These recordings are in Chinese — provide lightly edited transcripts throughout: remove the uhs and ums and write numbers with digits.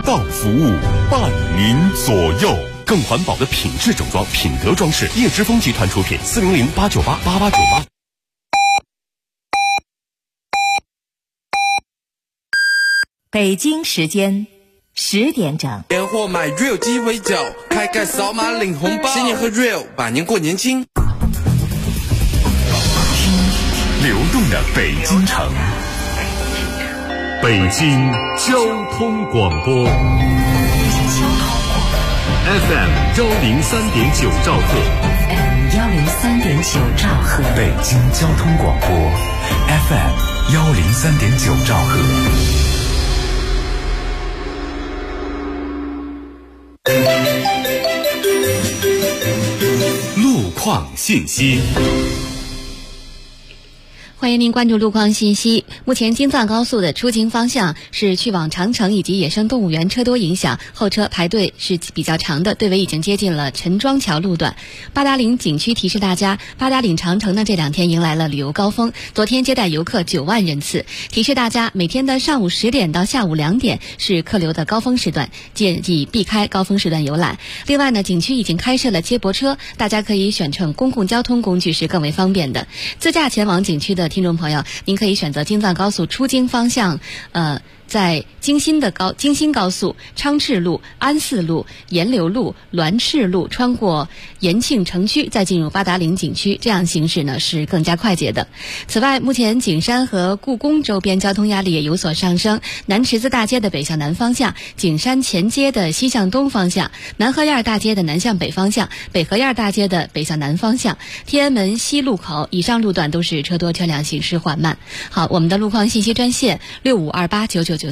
到服务，伴您左右。更环保的品质整装，品德装饰，叶之峰集团出品，400-898-8898。 北京时间10点整。 年货买 Real 鸡尾酒，开盖扫码领红包，新年喝 Real， 百年过年轻。 流动的北京城，北京交通广播 FM 103.9兆赫， 103.9兆赫， 北京交通广播 FM 103.9兆赫。 路况信息。 欢迎您关注路况信息。目前京藏高速的出京方向是去往长城以及野生动物园车多影响，后车排队是比较长的，队尾已经接近了陈庄桥路段。八达岭景区提示大家，八达岭长城呢这2天迎来了旅游高峰，昨天接待游客9万人次，提示大家每天的上午10点到下午2点是客流的高峰时段，建议避开高峰时段游览。另外呢，景区已经开设了接驳车，大家可以选乘公共交通工具是更为方便的。自驾前往景区的听众朋友，您可以选择京藏高速出京方向，在京新高速、昌赤路、安寺路、沿流路、栾赤路穿过延庆城区，再进入八达岭景区，这样行驶呢是更加快捷的。此外，目前景山和故宫周边交通压力也有所上升，南池子大街的北向南方向、景山前街的西向东方向、南河沿大街的南向北方向、北河沿大街的北向南方向、天安门西路口以上路段都是车多车辆行驶缓慢。好，我们的路况信息专线65289999。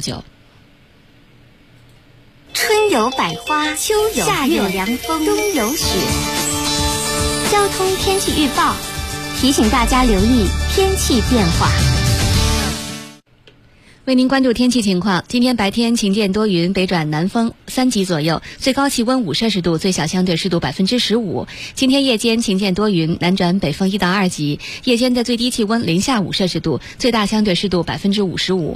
春有百花，秋有夏有凉风，冬有雪。交通天气预报提醒大家留意天气变化。 为您关注天气情况，今天白天晴间多云，北转南风3级左右，最高气温5摄氏度，最小相对湿度15%。今天夜间晴间多云，南转北风1到2级，夜间的最低气温零下5摄氏度，最大相对湿度55%。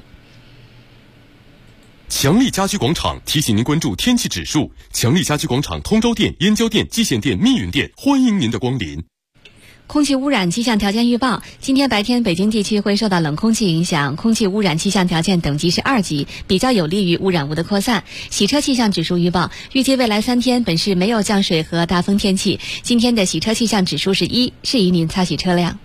强力家居广场提醒您关注天气指数。强力家居广场通州店、燕郊店、蓟县店、密云店欢迎您的光临。 空气污染气象条件预报，今天白天北京地区会受到冷空气影响，空气污染气象条件等级是2级，比较有利于污染物的扩散。洗车气象指数预报，预计未来3天本市没有降水和大风天气，今天的洗车气象指数是1，适宜您擦洗车辆。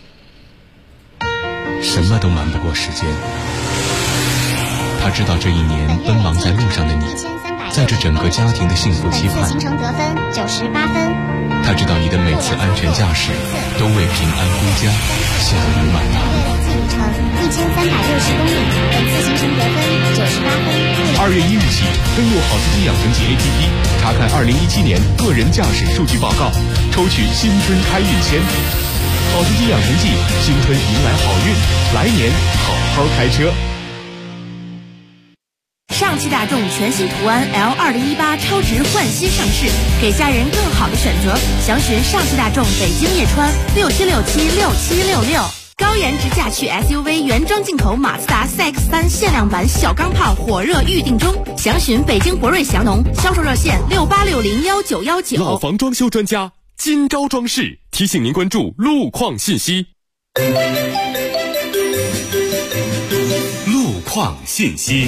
什么都瞒不过时间，他知道这一年奔忙在路上的你，在这整个家庭的幸福期盼。 行程得分98分。 他知道你的每次安全驾驶都为平安归家下雨满堂。 累计里程1360公里，本次行程得分98分。 2月1日起，登录好司机养成记 APP， 查看2017年个人驾驶数据报告，抽取新春开运签。好司机养成记，新春迎来好运，来年好好开车。 上汽大众全新途安 L2018 超值焕新上市，给家人更好的选择。详询上汽大众北京叶川67676766。高颜值驾趣 SUV 原装进口马自达 CX-3 限量版小钢炮火热预定中，详询北京博瑞祥农，销售热线68601919。 老房装修专家金招装饰提醒您关注路况信息。路况信息。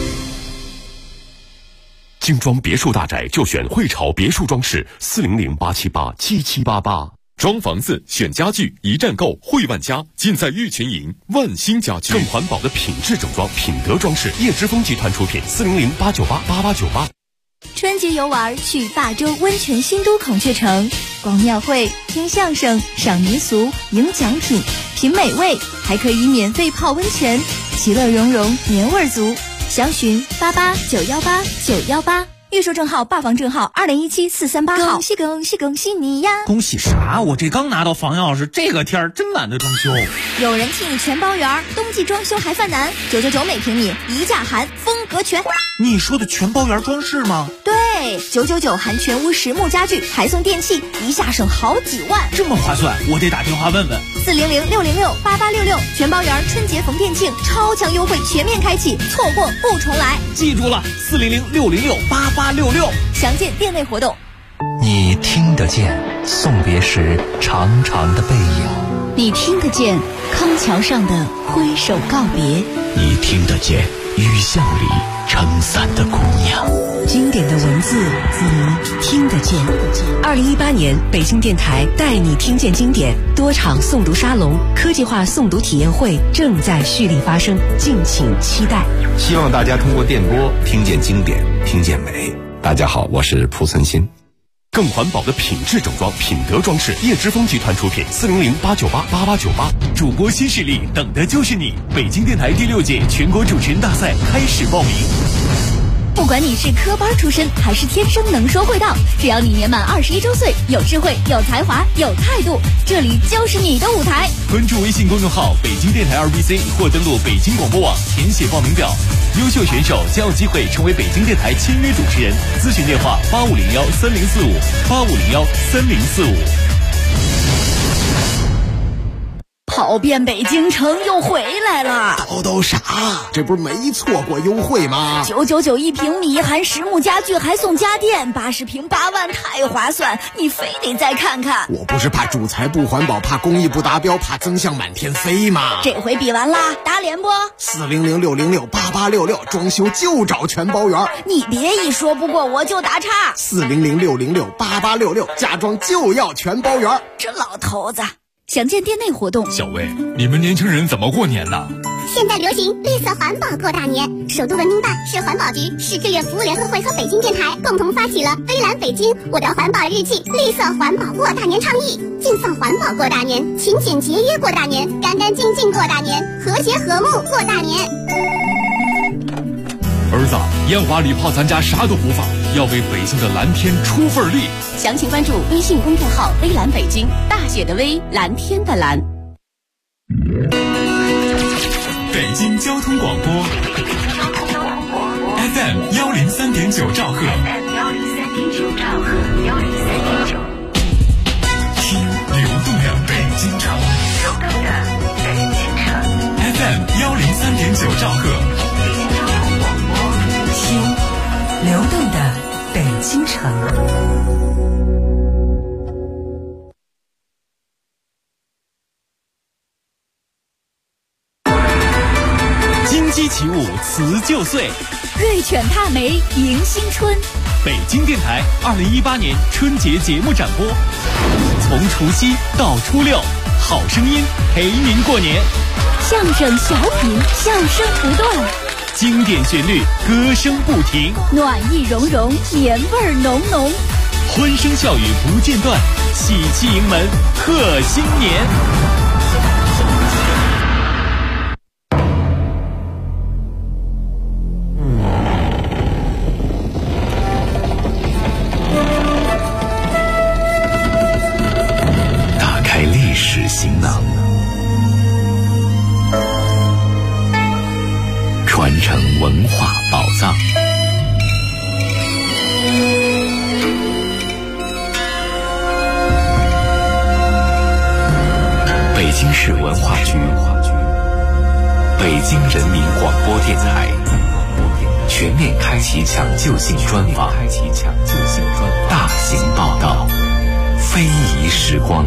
精装别墅大宅就选汇潮别墅装饰，400-878-7788。装房子选家具一站购，汇万家尽在玉群营万兴家具。更环保的品质整装，品德装饰，叶之峰集团出品，400-898-8898。 春节游玩去霸州温泉新都孔雀城，逛庙会、听相声、赏民俗、赢奖品、品美味，还可以免费泡温泉，其乐融融，年味足。详询88918918，预售证号、霸房证号2017-438号。恭喜恭喜恭喜你呀！ 恭喜啥？我这刚拿到房钥匙，这个天儿真懒得装修。 有人替你全包圆，冬季装修还犯难，999每平米，一价含，风格全。 你说的全包圆装饰吗？ 对，999含全屋实木家具，还送电器，一下省好几万， 这么划算，我得打电话问问。 400-606-8866，全包圆春节逢店庆，超强优惠全面开启，错过不重来。 记住了，400-606-8866， 详见店内活动。 你听得见送别时长长的背影， 你听得见康桥上的挥手告别， 你听得见雨巷里撑伞的姑娘。 经典的文字，你听得见。2018年，北京电台带你听见经典多场诵读沙龙、科技化诵读体验会正在蓄力发生，敬请期待。 希望大家通过电波听见经典，听见美。大家好，我是蒲存昕。 更环保的品质整装，品德装饰，叶之峰集团出品，400-898-8898。 主播新势力，等的就是你！北京电台第6届全国主持人大赛开始报名。 不管你是科班出身还是天生能说会道，只要你年满21周岁，有智慧、有才华、有态度，这里就是你的舞台。 关注微信公众号北京电台2BC 或登录北京广播网填写报名表，优秀选手将有机会成为北京电台签约主持人。咨询电话8501-3045，8501-3045。 跑遍北京城又回来了， 都啥？这不是没错过优惠吗 ？999一平米，含实木家具还送家电，80平8万，太划算！你非得再看看。 我不是怕主材不环保，怕工艺不达标，怕增项满天飞吗？ 这回比完啦，打脸不 ？400-606-8866，装修就找全包圆。 你别一说不过我就打岔。 400-606-8866，家装就要全包圆。 这老头子。详见店内活动。 小魏，你们年轻人怎么过年呢？ 现在流行绿色环保过大年，首都文明办、市环保局、市志愿服务联合会和北京电台共同发起了微蓝北京我的环保日记绿色环保过大年倡议，尽放环保过大年，勤俭节约过大年，干干净净过大年，和谐和睦过大年。 儿子，烟花礼炮咱家啥都不放，要为北京的蓝天出份力。 详情关注微信公众号微蓝北京，大写的微，蓝天的蓝。 北京交通广播 FM 103.9兆赫，听流动的北京城，FM 103.9兆赫， 听流动的北京城。 金鸡起舞辞旧岁， 瑞犬踏梅迎新春。 北京电台2018年春节节目展播，从除夕到初六，好声音陪您过年。 相声小品，笑声不断， 经典旋律，歌声不停， 暖意融融，年味浓浓， 欢声笑语不间断，喜气迎门贺新年。 打开历史行囊，传承文化宝藏。北京市文化局、北京人民广播电台全面开启抢救性专访，大型报道，非遗时光。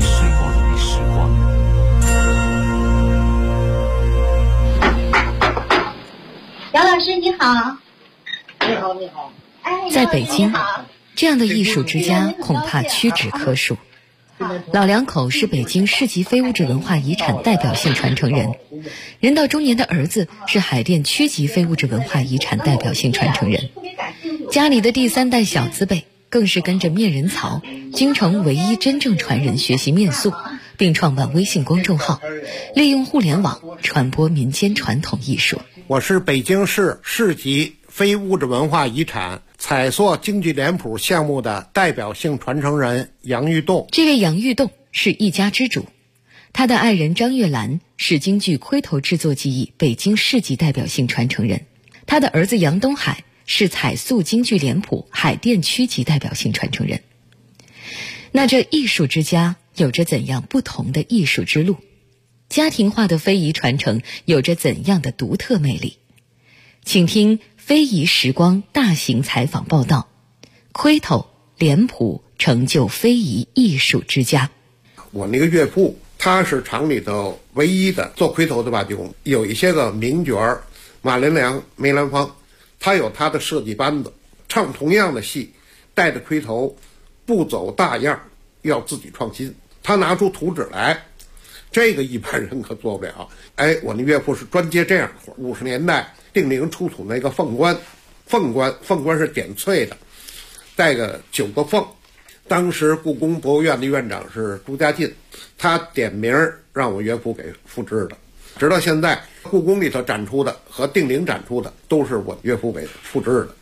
姚老师你好。 你好。 在北京，这样的艺术之家恐怕屈指可数。老两口是北京市级非物质文化遗产代表性传承人，人到中年的儿子是海淀区级非物质文化遗产代表性传承人，家里的第3代小字辈更是跟着面人曹，京城唯一真正传人学习面塑，并创办微信公众号，利用互联网传播民间传统艺术。 我是北京市市级非物质文化遗产彩塑京剧脸谱项目的代表性传承人杨玉栋。 这位杨玉栋是一家之主，他的爱人张月兰是京剧盔头制作技艺北京市级代表性传承人，他的儿子杨东海是彩塑京剧脸谱海淀区级代表性传承人。那这艺术之家有着怎样不同的艺术之路？ 家庭化的非遗传承有着怎样的独特魅力？请听非遗时光大型采访报道，盔头脸谱成就非遗艺术之家。 我那个岳父他是厂里头唯一的做盔头的把技工，有一些个名角儿，马连良、梅兰芳，他有他的设计班子，唱同样的戏，戴着盔头，不走大样，要自己创新。他拿出图纸来，这个一般人可做不了。我那岳父是专接这样的活。50年代定陵出土那个凤冠是点翠的，带个9个凤。当时故宫博物院的院长是朱家进，他点名让我岳父给复制的。直到现在，故宫里头展出的和定陵展出的都是我岳父给复制的。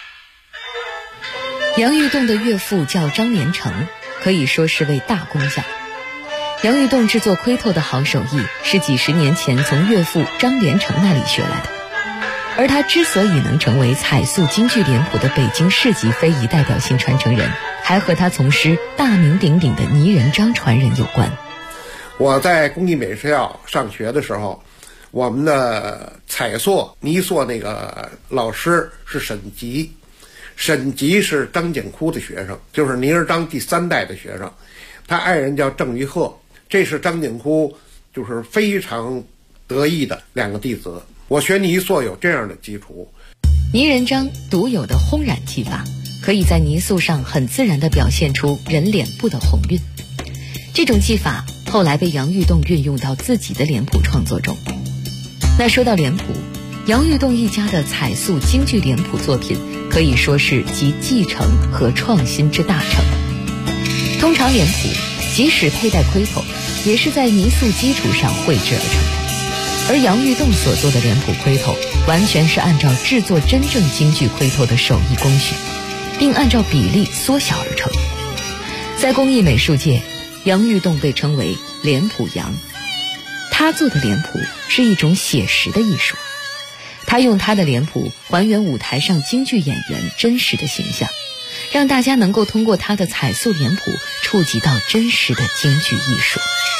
杨玉栋的岳父叫张连成，可以说是位大工匠。杨玉栋制作盔头的好手艺是几十年前从岳父张连成那里学来的，而他之所以能成为彩塑京剧脸谱的北京市级非遗代表性传承人，还和他从师大名鼎鼎的倪仁章传人有关。 我在工艺美术校上学的时候，我们的彩塑泥塑那个老师是沈吉，沈吉是张景窟的学生，就是倪仁章第3代的学生，他爱人叫郑玉鹤，这是张景窟就是非常得意的2个弟子。我学泥塑有这样的基础。 倪仁章独有的烘染技法，可以在泥塑上很自然地表现出人脸部的红晕。这种技法后来被杨玉栋运用到自己的脸谱创作中。那说到脸谱，杨玉栋一家的彩塑京剧脸谱作品可以说是集继承和创新之大成。通常脸谱即使佩戴盔头，也是在泥塑基础上绘制而成，而杨玉栋所做的脸谱盔头完全是按照制作真正京剧盔头的手艺工序，并按照比例缩小而成。在工艺美术界，杨玉栋被称为脸谱杨。他做的脸谱是一种写实的艺术，他用他的脸谱还原舞台上京剧演员真实的形象，让大家能够通过他的彩塑脸谱触及到真实的京剧艺术。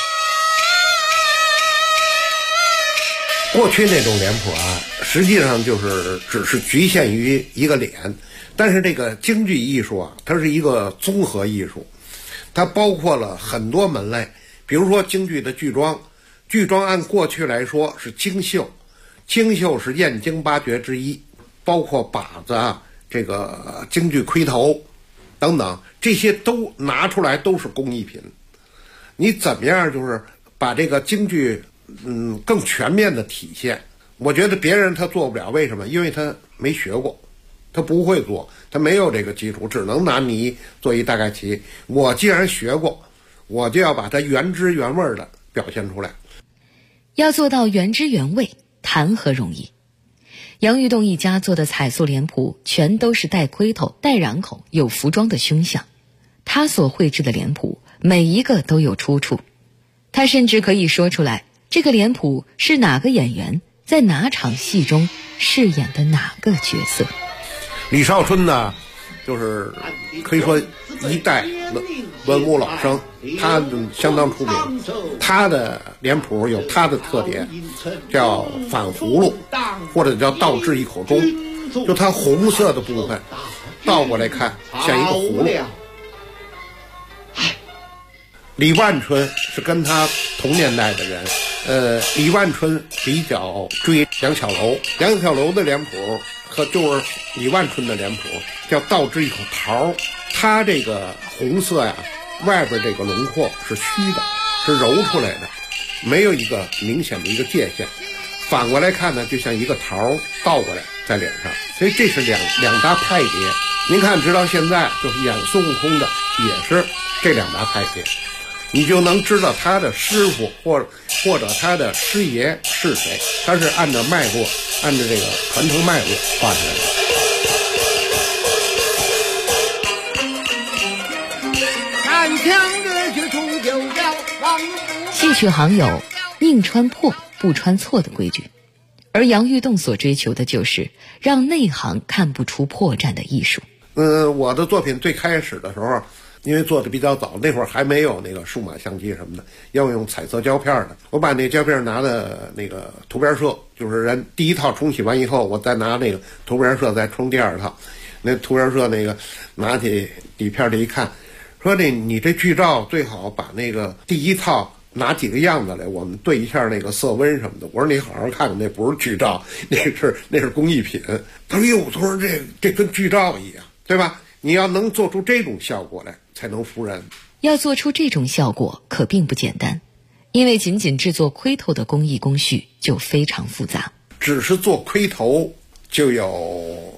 过去那种脸谱实际上就是只是局限于一个脸，但是这个京剧艺术它是一个综合艺术，它包括了很多门类。比如说京剧的剧装，剧装按过去来说是京绣，京绣是燕京8绝之一，包括靶子这个京剧盔头等等，这些都拿出来都是工艺品。你怎么样就是把这个京剧更全面的体现？我觉得别人他做不了，为什么？因为他没学过，他不会做，他没有这个基础，只能拿泥做一大概齐。我既然学过，我就要把它原汁原味的表现出来。 要做到原汁原味，谈何容易？杨玉栋一家做的彩塑脸谱全都是带盔头、带染口、有服装的胸像。他所绘制的脸谱每一个都有出处，他甚至可以说出来这个脸谱是哪个演员在哪场戏中饰演的哪个角色。 李少春呢，就是可以说一代文武老生，他相当出名。他的脸谱有他的特点，叫反葫芦，或者叫倒置一口钟。就它红色的部分倒过来看像一个葫芦。李万春是跟他同年代的人，李万春比较追杨巧楼，杨巧楼的脸谱和就是李万春的脸谱叫倒置一口桃。它这个红色呀，外边这个轮廓是虚的，是揉出来的，没有一个明显的一个界限。反过来看呢，就像一个桃倒过来在脸上，所以这是两大派别。您看，直到现在就是演孙悟空的也是这两大派别，你就能知道他的师傅或者他的师爷是谁，他是按照脉络，按照这个传承脉络画出来的。 戏曲行有宁穿破不穿错的规矩，而杨玉栋所追求的就是让内行看不出破绽的艺术。 我的作品最开始的时候因为做的比较早，那会儿还没有那个数码相机什么的，要用彩色胶片的。我把那胶片拿到那个图片社，就是人第一套冲洗完以后，我再拿那个图片社再冲第二套。那图片社那个拿起底片这一看，说你这剧照最好把那个第一套拿几个样子来，我们对一下那个色温什么的。我说你好好看看，那不是剧照，那是工艺品。他说哟，他说这跟剧照一样，对吧？你要能做出这种效果来，才能服人。 要做出这种效果可并不简单，因为仅仅制作盔头的工艺工序就非常复杂。 只是做盔头就有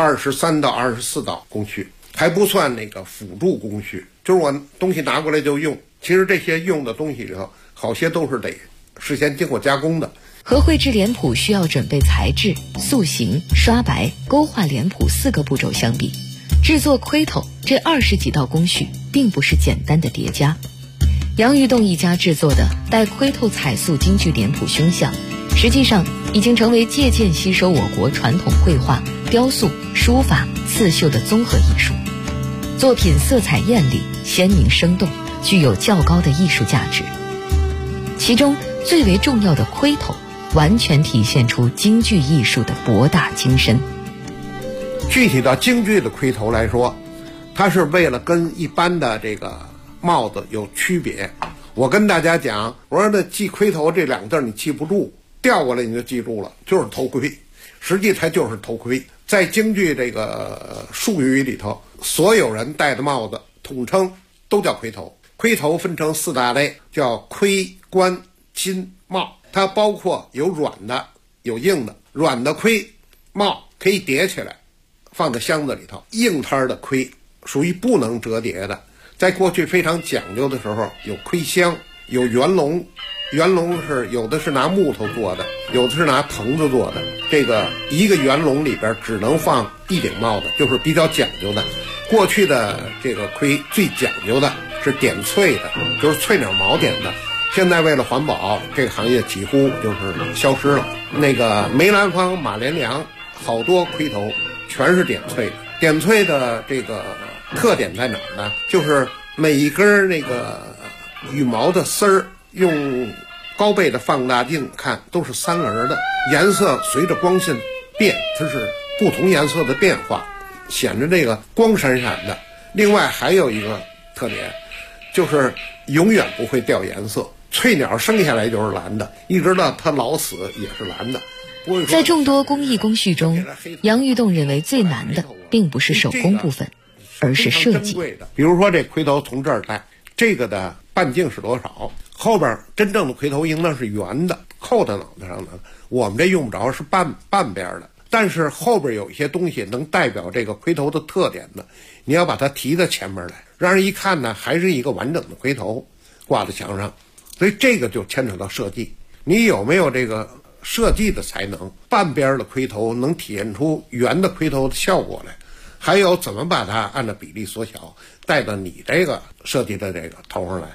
23到24道工序，还不算那个辅助工序，就是我东西拿过来就用。其实这些用的东西里头，好些都是得事先经过加工的。 和绘制脸谱需要准备材质、塑形、刷白、勾画脸谱4个步骤相比，制作盔头这20几道工序并不是简单的叠加。杨玉栋一家制作的带盔头彩塑京剧脸谱胸像，实际上已经成为借鉴吸收我国传统绘画、雕塑、书法、刺绣的综合艺术。作品色彩艳丽、鲜明生动，具有较高的艺术价值。其中最为重要的盔头，完全体现出京剧艺术的博大精深。 具体到京剧的盔头来说，它是为了跟一般的这个帽子有区别。我跟大家讲，我说那记盔头这2个字你记不住，调过来你就记住了，就是头盔。实际它就是头盔。在京剧这个术语里头，所有人戴的帽子统称都叫盔头。盔头分成4大类，叫盔、冠、巾、帽。它包括有软的有硬的。软的盔帽可以叠起来放在箱子里头，硬摊的盔属于不能折叠的。在过去非常讲究的时候，有盔箱，有圆笼。圆笼是有的是拿木头做的，有的是拿藤子做的。这个一个圆笼里边只能放1顶帽子，就是比较讲究的。过去的这个盔最讲究的是点翠的，就是翠鸟毛点的。现在为了环保，这个行业几乎就是消失了。那个梅兰芳、马连良好多盔头全是点翠的。点翠的这个特点在哪儿呢？就是每一根那个羽毛的丝儿，用高倍的放大镜看都是3棱的，颜色随着光线变，它是不同颜色的变化，显得这个光闪闪的。另外还有一个特点，就是永远不会掉颜色。翠鸟生下来就是蓝的，一直到它老死也是蓝的。 在众多工艺工序中，杨玉栋认为最难的并不是手工部分，而是设计。 比如说这盔头从这儿戴，这个的半径是多少？后边真正的盔头应当是圆的，扣在脑袋上的。我们这用不着，是半边的。但是后边有一些东西能代表这个盔头的特点的，你要把它提到前面来，让人一看呢，还是一个完整的盔头挂在墙上。所以这个就牵扯到设计，你有没有这个设计的才能？半边的盔头能体现出圆的盔头的效果来，还有怎么把它按照比例缩小，带到你这个设计的这个头上来。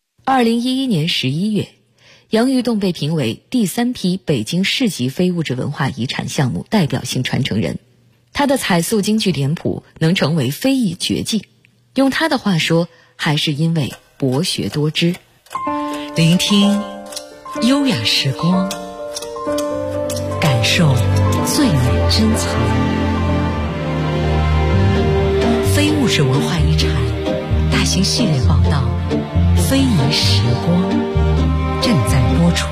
2011年11月，杨玉栋被评为第3批北京市级非物质文化遗产项目代表性传承人。他的彩塑京剧脸谱能成为非遗绝技，用他的话说，还是因为博学多知。 聆听优雅时光，感受最美珍藏。非物质文化遗产大型系列报道《非遗时光》正在播出。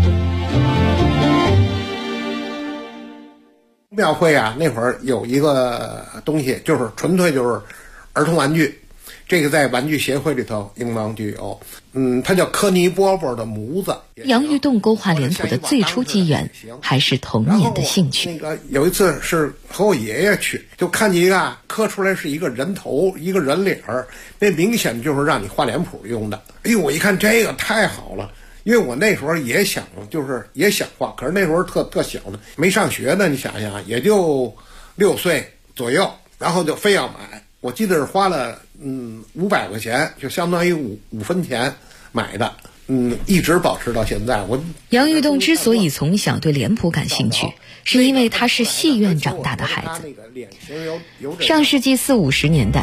庙会啊，那会儿有一个东西，就是纯粹就是儿童玩具。这个在玩具协会里头应当就有，它叫科尼波波的模子。 杨玉栋勾画脸谱的最初机缘还是童年的兴趣。 那个有一次是和我爷爷去，就看见一个刻出来是一个人头，一个人脸儿，那明显就是让你画脸谱用的。哎呦，我一看这个太好了，因为我那时候也想画，可是那时候特小呢，没上学呢，你想想也就6岁左右，然后就非要买。我记得是花了500块钱，就相当于5分钱买的，一直保持到现在。 杨玉栋之所以从小对脸谱感兴趣，是因为他是戏院长大的孩子。上世纪40、50年代，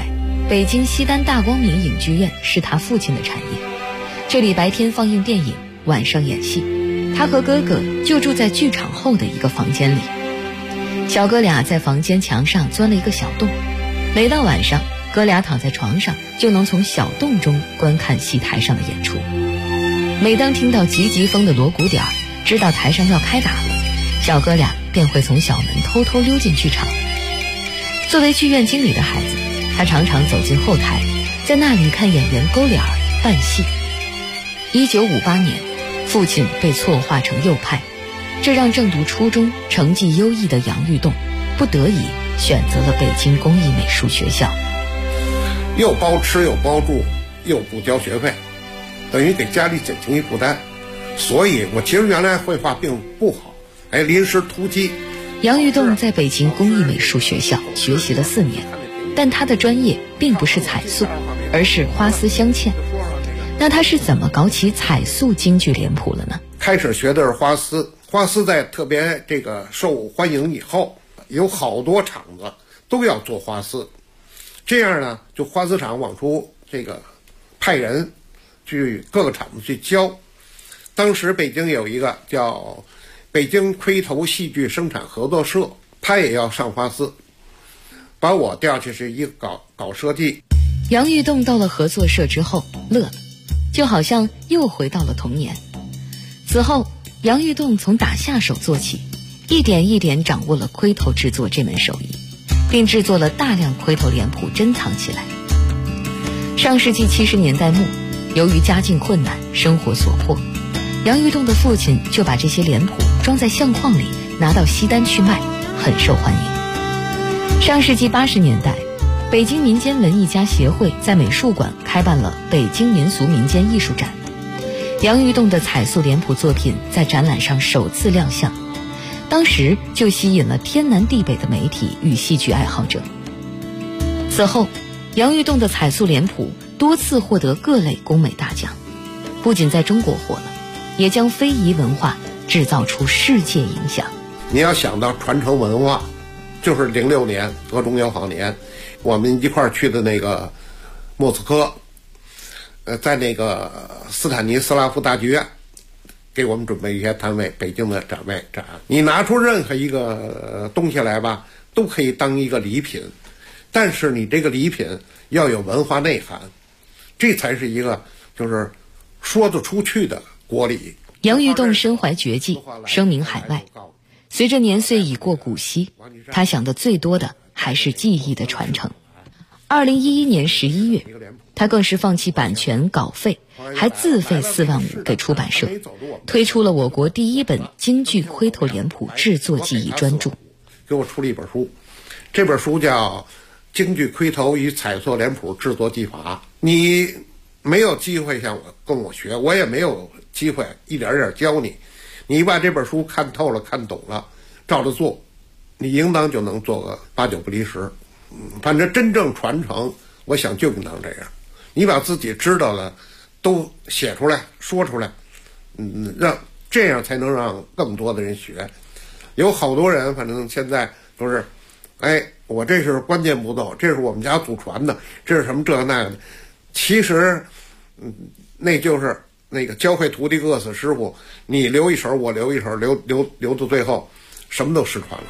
北京西单大光明影剧院是他父亲的产业，这里白天放映电影，晚上演戏。他和哥哥就住在剧场后的一个房间里。小哥俩在房间墙上钻了一个小洞，每到晚上，哥俩躺在床上就能从小洞中观看戏台上的演出。每当听到急急风的锣鼓点，知道台上要开打了，小哥俩便会从小门偷偷溜进剧场。作为剧院经理的孩子，他常常走进后台，在那里看演员勾脸扮戏。1958年，父亲被错划成右派，这让正读初中、成绩优异的杨玉栋不得已选择了北京工艺美术学校。 又包吃又包住又不交学费，等于给家里减轻一负担。所以我其实原来绘画并不好，临时突击。 杨玉栋在北京工艺美术学校学习了4年，但他的专业并不是彩塑，而是花丝镶嵌。那他是怎么搞起彩塑京剧脸谱了呢？ 开始学的是花丝，花丝在特别受欢迎以后，有好多厂子都要做花丝，这样呢，就花丝厂往出派人去各个厂子去教。当时北京有一个叫北京盔头戏剧生产合作社，他也要上花丝，把我调去是一个搞设计。 杨玉栋到了合作社之后乐了，就好像又回到了童年。此后，杨玉栋从打下手做起，一点一点掌握了盔头制作这门手艺，并制作了大量盔头脸谱珍藏起来。上世纪70年代末，由于家境困难，生活所迫，杨玉栋的父亲就把这些脸谱装在相框里，拿到西单去卖，很受欢迎。上世纪80年代，北京民间文艺家协会在美术馆开办了北京民俗民间艺术展，杨玉栋的彩塑脸谱作品在展览上首次亮相，当时就吸引了天南地北的媒体与戏剧爱好者。此后，杨玉栋的彩塑脸谱多次获得各类工美大奖，不仅在中国火了，也将非遗文化制造出世界影响。 你要想到传承文化，就是06年俄中友好年，我们一块儿去的莫斯科，在斯坦尼斯拉夫大剧院给我们准备一些摊位，北京的展。你拿出任何一个东西来吧，都可以当一个礼品，但是你这个礼品要有文化内涵，这才是一个说得出去的国礼。 杨玉栋身怀绝技，声名海外。随着年岁已过古稀，他想的最多的还是技艺的传承。2011年11月，他更是放弃版权稿费，还自费4万5给出版社，推出了我国第一本京剧盔头脸谱制作技艺专著， 给我出了一本书，这本书叫《京剧盔头与彩塑脸谱制作技法》。你没有机会跟我学，我也没有机会一点点教你。你把这本书看透了、看懂了，照着做，你应当就能做个8、9不离10。反正真正传承，我想就应当这样。你把自己知道了都写出来、说出来，这样才能让更多的人学。有好多人，反正现在都是，我这是关键步骤，这是我们家祖传的，这是什么这那个的。其实，那就是教会徒弟饿死师傅，你留一手，我留一手，留到最后，什么都失传了。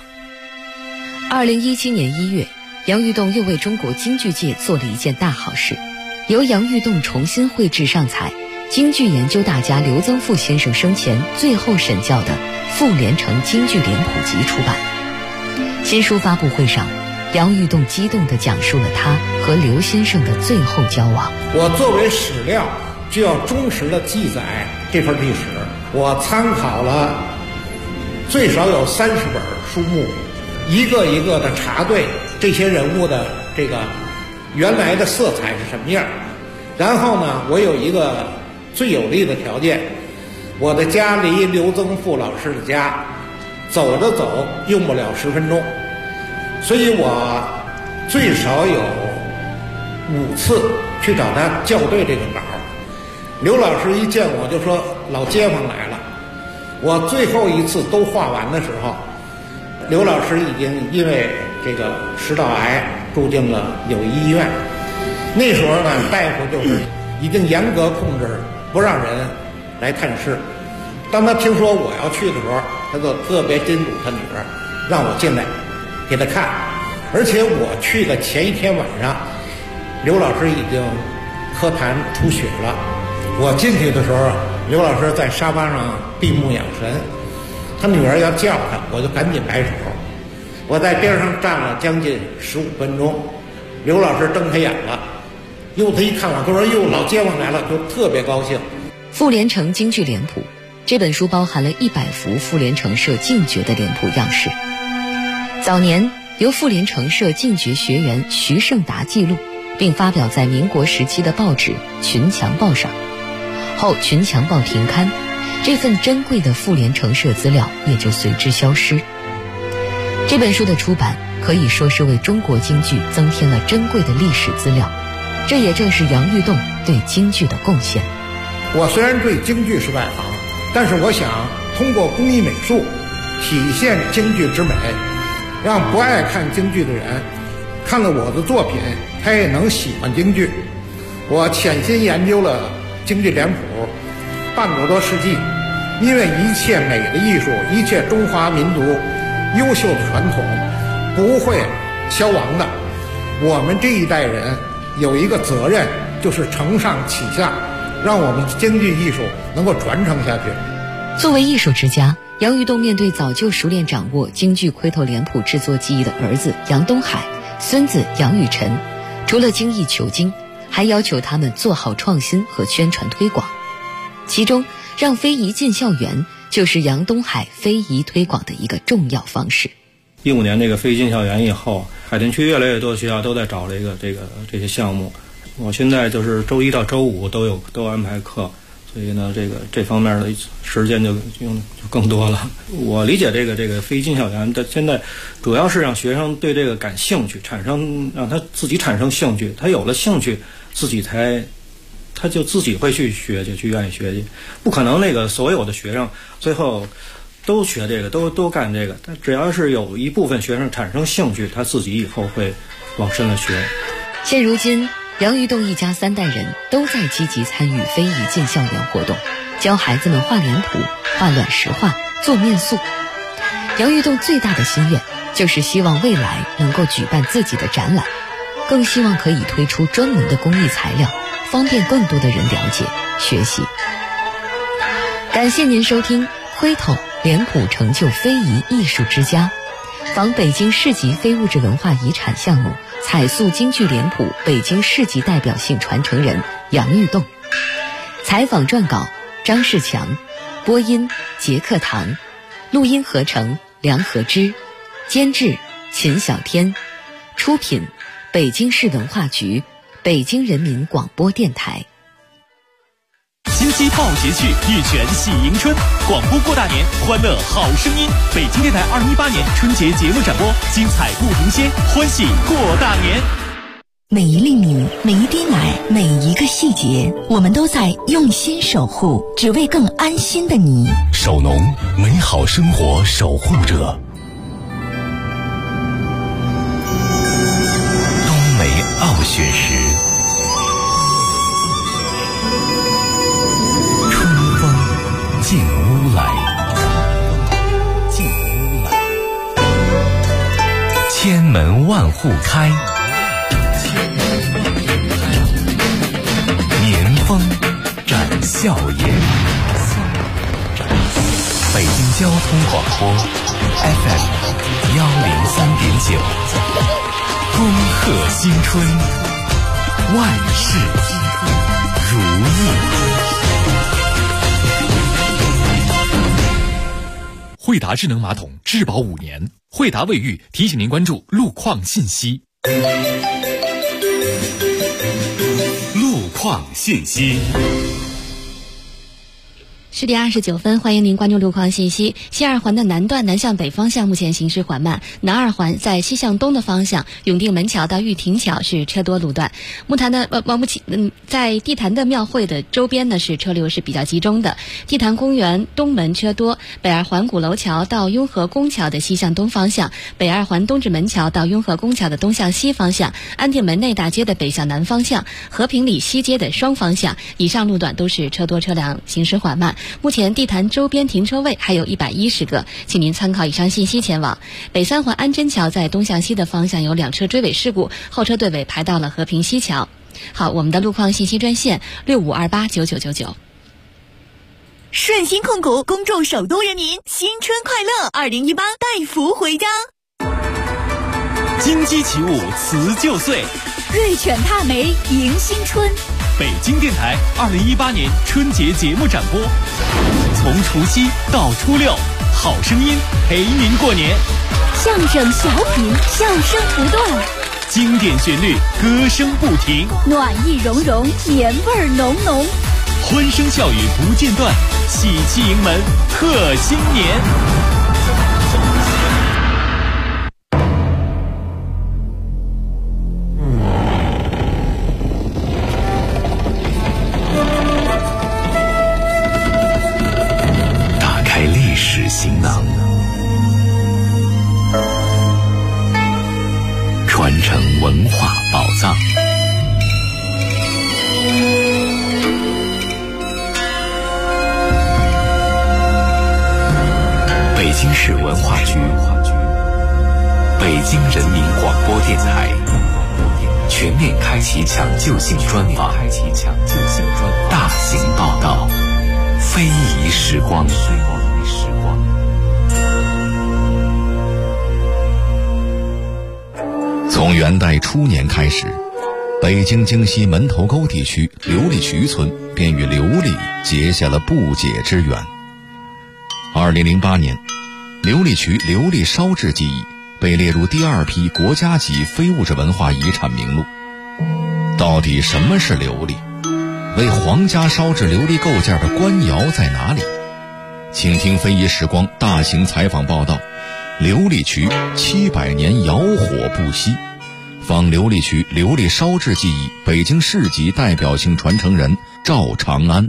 2017年1月，杨玉栋又为中国京剧界做了一件大好事，由杨玉栋重新绘制上彩，京剧研究大家刘增富先生生前最后审教的《傅连成京剧脸谱集》出版。新书发布会上，杨玉栋激动地讲述了他和刘先生的最后交往。 我作为史料，就要忠实地记载这份历史。我参考了最少有30本书目，一个一个的查对这些人物的原来的色彩是什么样。然后呢，我有一个最有利的条件，我的家离刘增富老师的家走着走用不了10分钟，所以我最少有5次去找他校对这个稿。刘老师一见我就说老街坊来了。我最后一次都画完的时候，刘老师已经因为食道癌住进了友谊医院。 那时候呢，大夫就是已经严格控制，不让人来探视。当他听说我要去的时候，他就特别叮嘱他女儿，让我进来给他看。而且我去的前一天晚上，刘老师已经咳痰出血了。我进去的时候，刘老师在沙发上闭目养神，他女儿要叫他，我就赶紧摆手。我在边上站了将近15分钟，刘老师睁开眼了，他一看我，他说：“哟，老街坊来了！”就特别高兴。 傅连城京剧脸谱这本书包含了100幅傅连城社进爵的脸谱样式。早年由傅连城社进爵学员徐胜达记录，并发表在民国时期的报纸《群强报》上。后《群强报》停刊，这份珍贵的傅连城社资料也就随之消失。这本书的出版可以说是为中国京剧增添了珍贵的历史资料，这也正是杨玉栋对京剧的贡献。 我虽然对京剧是外行，但是我想通过工艺美术体现京剧之美，让不爱看京剧的人看了我的作品，他也能喜欢京剧。我潜心研究了京剧脸谱半个多世纪，因为一切美的艺术，一切中华民族优秀的传统不会消亡的。我们这一代人有一个责任，就是承上启下，让我们京剧艺术能够传承下去。 作为艺术之家，杨玉栋面对早就熟练掌握京剧盔头脸谱制作技艺的儿子杨东海、孙子杨雨辰，除了精益求精，还要求他们做好创新和宣传推广。其中让非遗进校园就是杨东海非遗推广的一个重要方式。 15年这个非遗进校园以后，海淀区越来越多的学校都在找这些项目。我现在就是周一到周五都安排课，所以呢，这方面的时间就更多了。我理解这个非遗进校园的现在主要是让学生对这个感兴趣，让他自己产生兴趣，他有了兴趣，他就自己会去学去，去愿意学去。不可能所有的学生最后都学这个，都干这个。但只要是有一部分学生产生兴趣，他自己以后会往深了学。 现如今，杨玉栋一家3代人都在积极参与非遗进校园活动，教孩子们画脸谱、画卵石画、做面塑。杨玉栋最大的心愿就是希望未来能够举办自己的展览，更希望可以推出专门的工艺材料，方便更多的人了解学习。感谢您收听盔头脸谱成就非遗艺术之家，访北京市级非物质文化遗产项目彩塑京剧脸谱北京市级代表性传承人杨玉栋。采访撰稿张世强，播音杰克堂，录音合成梁和之，监制秦小天，出品北京市文化局，北京人民广播电台。 新禧报节趣，玉泉喜迎春，广播过大年，欢乐好声音。北京电台2018年春节节目展播，精彩不停歇，欢喜过大年。 每一粒米，每一滴奶，每一个细节，我们都在用心守护，只为更安心的你。 守农，美好生活守护者。冬梅傲雪时，进屋来，千门万户开，年风展笑颜。北京交通广播 FM 103.9，恭贺新春，万事如意。惠达智能马桶质保5年，惠达卫浴提醒您关注路况信息。路况信息。 10点29分，欢迎您关注路况信息。西二环的南段南向北方向目前行驶缓慢，南二环在西向东的方向，永定门桥到玉亭桥是车多路段。在地坛的庙会的周边呢，是车流是比较集中的。地坛公园东门车多，北二环鼓楼桥到雍和宫桥的西向东方向，北二环东直门桥到雍和宫桥的东向西方向，安定门内大街的北向南方向，和平里西街的双方向，以上路段都是车多车辆行驶缓慢。目前地坛周边停车位还有110个，请您参考以上信息前往。北三环安贞桥在东向西的方向有2车追尾事故，后车队尾排到了和平西桥。好，我们的路况信息专线65289999。 顺鑫控股恭祝首都人民新春快乐，2018带福回家。 金鸡起舞辞旧岁， 瑞犬踏梅迎新春。 北京电台2018年春节节目展播，从除夕到初六，好声音陪您过年。 相声小品，笑声不断， 经典旋律，歌声不停， 暖意融融，年味浓浓， 欢声笑语不间断，喜气迎门贺新年。 行囊，传承文化宝藏。北京市文化局、北京人民广播电台全面开启抢救性专访，大型报道，非遗时光。从元代初年开始，北京京西门头沟地区琉璃渠村便与琉璃结下了不解之缘。2008年，琉璃渠琉璃烧制技艺被列入第2批国家级非物质文化遗产名录。到底什么是琉璃？为皇家烧制琉璃构件的官窑在哪里？请听非遗时光大型采访报道，琉璃渠700年窑火不息，访琉璃渠琉璃烧制技艺北京市级代表性传承人赵长安。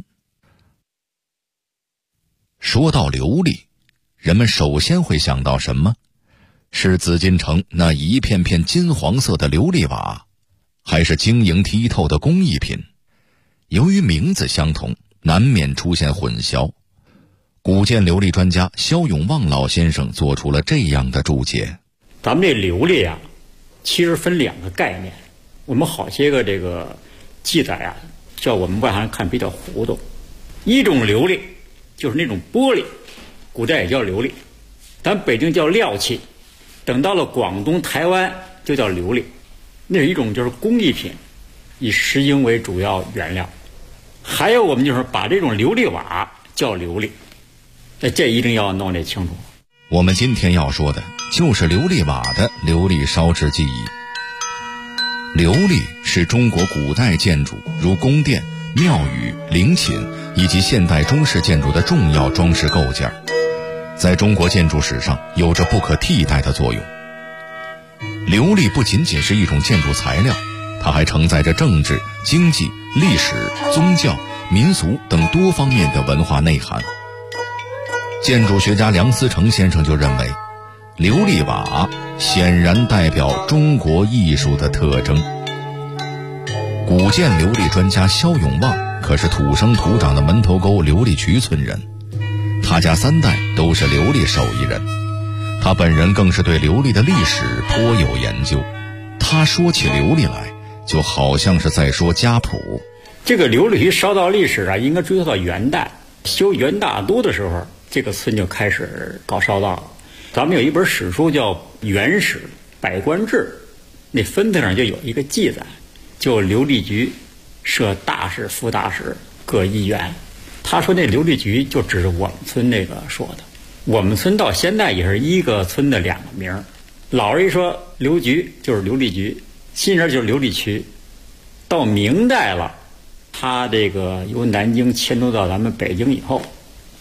说到琉璃，人们首先会想到什么？是紫禁城那一片片金黄色的琉璃瓦，还是晶莹剔透的工艺品？由于名字相同，难免出现混淆。古建琉璃专家肖永旺老先生做出了这样的注解： 咱们这琉璃啊，其实分2个概念。我们好些个这个记载啊，叫我们外行人看比较糊涂。一种琉璃就是那种玻璃，古代也叫琉璃，咱北京叫料器，等到了广东、台湾就叫琉璃。那是一种就是工艺品，以石英为主要原料。还有我们就是把这种琉璃瓦叫琉璃。这一定要弄得清楚。 我们今天要说的就是琉璃瓦的琉璃烧制技艺。琉璃是中国古代建筑，如宫殿、庙宇、陵寝以及现代中式建筑的重要装饰构件，在中国建筑史上有着不可替代的作用。琉璃不仅仅是一种建筑材料，它还承载着政治、经济、历史、宗教、民俗等多方面的文化内涵。建筑学家梁思成先生就认为，琉璃瓦显然代表中国艺术的特征。古建琉璃专家肖永旺可是土生土长的门头沟琉璃渠村人，他家3代都是琉璃手艺人，他本人更是对琉璃的历史颇有研究。他说起琉璃来，就好像是在说家谱。 这个琉璃渠烧造历史啊，应该追溯到元代，修元大都的时候，这个村就开始搞烧造了。咱们有一本史书叫《元史百官志》，那分子上就有一个记载，就琉璃局设大使、副大使各1员。他说那琉璃局就只是我们村那个说的，我们村到现在也是一个村的2个名。老人一说琉局就是琉璃局，新人就是琉璃渠。到明代了，他这个由南京迁都到咱们北京以后，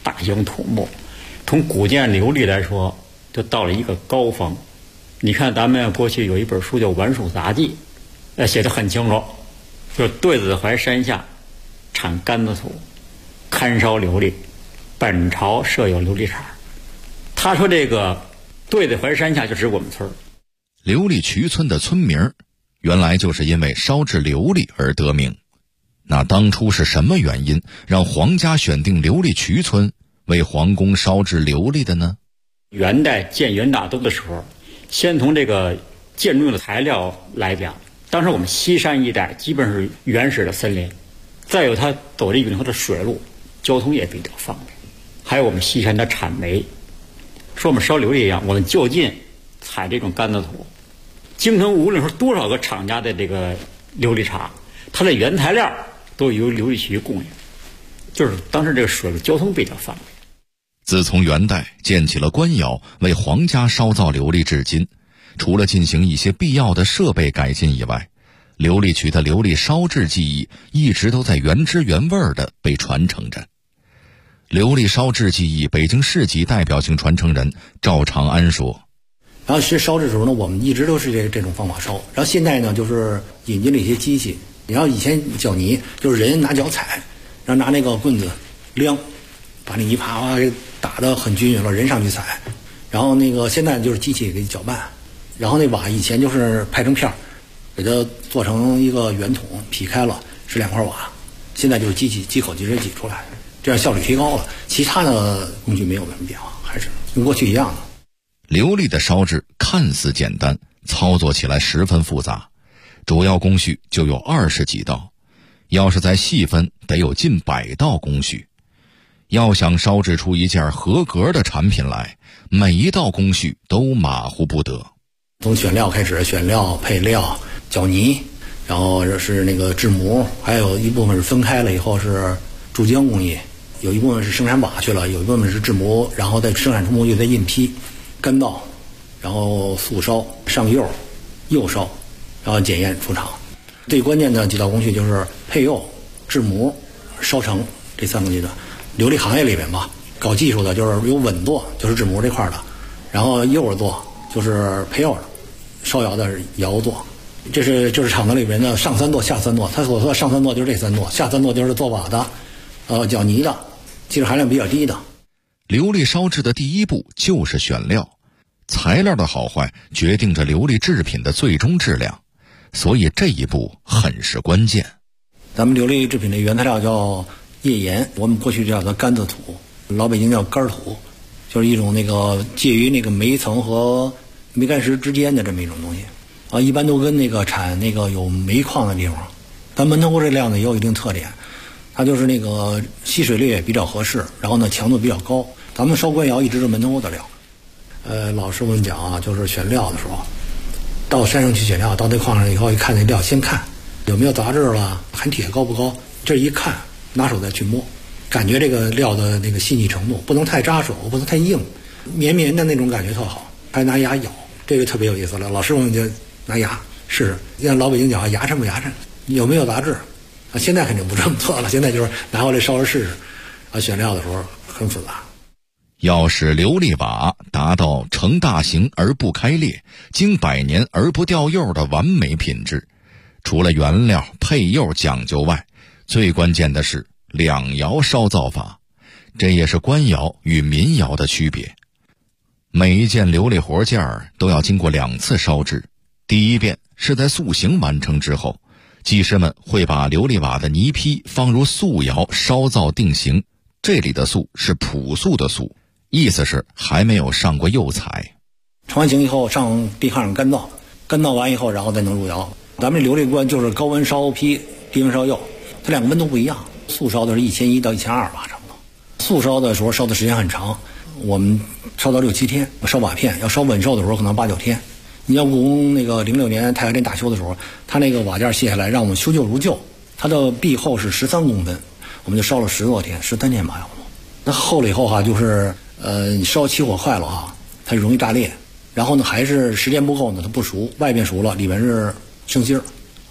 大型土木。从古建琉璃来说，就到了一个高峰。你看咱们过去有一本书叫《玩书杂记》，写得很清楚，就是对子怀山下产干子土，勘烧琉璃，本朝设有琉璃厂。他说这个对子怀山下就指我们村琉璃渠村的村名原来就是因为烧制琉璃而得名。那当初是什么原因让皇家选定琉璃渠村为皇宫烧制琉璃的呢？ 元代建元大都的时候，先从这个建筑用的材料来讲，当时我们西山一带基本是原始的森林，再有它走这运河的水路，交通也比较方便，还有我们西山的产煤。说我们烧琉璃一样，我们就近采这种干子土，京城无论说多少个厂家的这个琉璃厂，它的原材料都由琉璃渠供应，就是当时这个水路交通比较方便。 自从元代建起了官窑为皇家烧造琉璃至今，除了进行一些必要的设备改进以外，琉璃渠的琉璃烧制技艺一直都在原汁原味的被传承着。琉璃烧制技艺北京市级代表性传承人赵长安说， 然后其实烧制的时候呢，我们一直都是这种方法烧，然后现在呢就是引进了一些机器。然后以前搅泥就是人拿脚踩，然后拿那个棍子量，把那泥啪啪给打得很均匀了，人上去踩。然后那个现在就是机器给搅拌，然后那瓦以前就是拍成片儿，给它做成一个圆筒，劈开了是2块瓦，现在就是机器机口直接挤出来，这样效率提高了。其他的工具没有什么变化，还是跟过去一样的。 琉璃的烧制看似简单，操作起来十分复杂，主要工序就有20几道，要是再细分得有近100道工序。要想烧制出一件合格的产品来，每一道工序都马虎不得。 从选料开始，选料、配料、搅泥，然后是那个制模，还有一部分是分开了以后是注浆工艺，有一部分是生产瓦去了，有一部分是制模，然后再生产出模具再印坯、干燥，然后速烧、上釉、釉烧，然后检验出厂。最关键的几道工序就是配釉、制模、烧成这3个阶段。琉璃行业里面吧，搞技术的就是有稳做，就是制模这块的，然后釉做就是配釉的，烧窑的是窑做。就是厂子里面的上3座下3座，他所说的上3座就是这3座，下3座就是做瓦的，搅泥的，技术含量比较低的。 琉璃烧制的第一步就是选料，材料的好坏决定着琉璃制品的最终质量，所以这一步很是关键。 咱们琉璃制品的原材料叫页岩，我们过去叫它干子土，老北京叫干土，就是一种那个介于那个煤层和煤矸石之间的这么一种东西啊，一般都跟那个产那个有煤矿的地方。咱门头沟这料呢也有一定特点，它就是那个吸水率也比较合适，然后呢强度比较高。咱们烧官窑一直是门头沟的料。老师傅们讲啊，就是选料的时候，到山上去选料，到那矿上以后一看那料，先看有没有杂质了，含铁高不高，这一看拿手再去摸，感觉这个料的那个细腻程度，不能太扎手，不能太硬，绵绵的那种感觉特好。还拿牙咬，这个特别有意思了。老师傅们就拿牙试试，像老北京讲牙碜不牙碜，有没有杂质啊？现在肯定不这么做了，现在就是拿回来烧着试试啊。选料的时候很复杂。 要使琉璃瓦达到成大形而不开裂，经100年而不掉釉的完美品质，除了原料配釉讲究外，最关键的是2窑烧造法，这也是官窑与民窑的区别。每一件琉璃活件都要经过2次烧制，第一遍是在塑形完成之后，技师们会把琉璃瓦的泥坯放入素窑烧造定型，这里的素是朴素的素，意思是还没有上过釉彩。 成完型以后上地炕上干燥，干燥完以后然后再能入窑。咱们这琉璃罐就是高温烧坯，低温烧釉，它2个温度不一样。素烧的是1100到1200瓦差不多，素烧的时候烧的时间很长，我们烧到6、7天。烧瓦片要烧稳烧的时候可能8、9天。你要故宫那个06年太和殿大修的时候，他那个瓦件卸下来让我们修旧如旧，它的壁厚是13公分，我们就烧了10多天，13天吧差不多。那厚了以后就是你烧起火快了它容易炸裂，然后呢还是时间不够呢，它不熟，外边熟了里面是生芯儿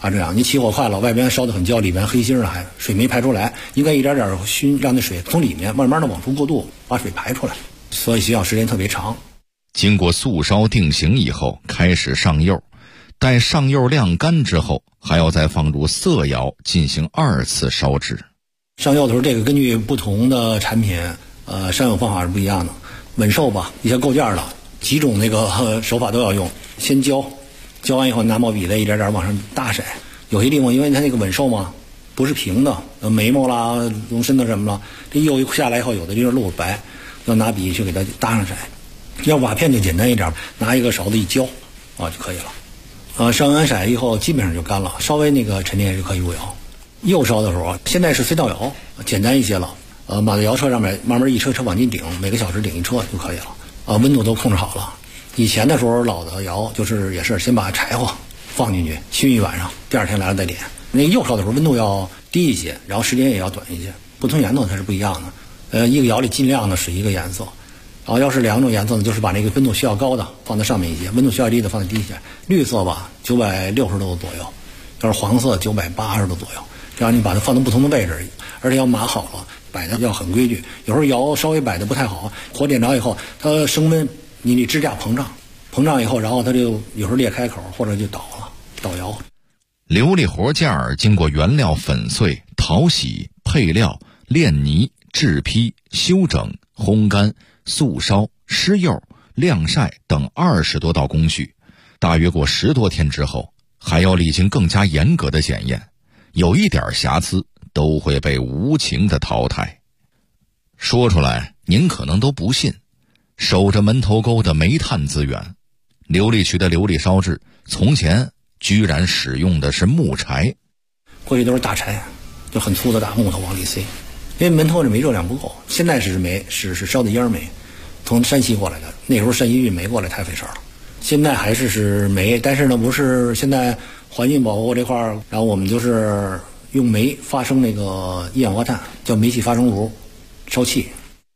这样你起火快了，外边烧得很焦，里边黑心了，还水没排出来，应该一点点熏，让那水从里面慢慢的往出过渡，把水排出来，所以需要时间特别长。 经过素烧定型以后，开始上釉，待上釉晾干之后，还要再放入色窑进行2次烧制。 上釉的时候，这个根据不同的产品，上釉方法是不一样的。稳寿吧，一些构件的几种那个手法都要用。先浇完以后，拿毛笔来一点点往上大色。有些地方因为它那个稳寿嘛，不是平的，眉毛啦、龙身的什么了，这釉一下来以后，有的地方露白，要拿笔去给它搭上色。要瓦片就简单一点，拿一个勺子一浇就可以了。上完色以后基本上就干了，稍微那个沉淀就可以入窑。釉烧的时候，现在是隧道窑，简单一些了。马到窑车上面慢慢一车往进顶，每个小时顶一车就可以了。温度都控制好了。以前的时候老的窑就是也是先把柴火放进去熏一晚上，第二天来了再点。那釉烧的时候温度要低一些，然后时间也要短一些，不同颜色它是不一样的。一个窑里尽量的是一个颜色。然后要是2种颜色呢，就是把那个温度需要高的放在上面一些，温度需要低的放在低一些。绿色吧960度左右，要是黄色980度左右，这样你把它放到不同的位置，而且要码好了，摆的要很规矩。有时候窑稍微摆的不太好，火点着以后它升温，你得支架膨胀以后，然后它就有时候裂开口，或者就倒窑。 琉璃活件经过原料粉碎、淘洗、配料、炼泥、制坯、修整、烘干、素烧、施釉、晾晒等20多道工序，大约过10多天之后，还要历经更加严格的检验，有一点瑕疵都会被无情的淘汰。说出来您可能都不信，守着门头沟的煤炭资源，琉璃渠的琉璃烧制从前居然使用的是木柴。 过去都是大柴，就很粗的大木头往里塞，因为门头的煤热量不够。现在是煤，是烧的烟煤，从山西过来的，那时候山西运煤过来太费事了。现在还是煤，但是呢不是现在环境保护这块儿，然后我们就是用煤发生那个一氧化碳，叫煤气发生炉，烧气。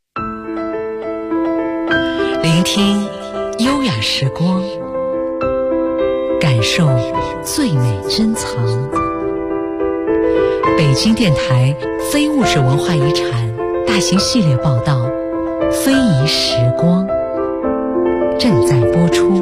聆听优雅时光，感受最美珍藏。北京电台非物质文化遗产大型系列报道《非遗时光》正在播出。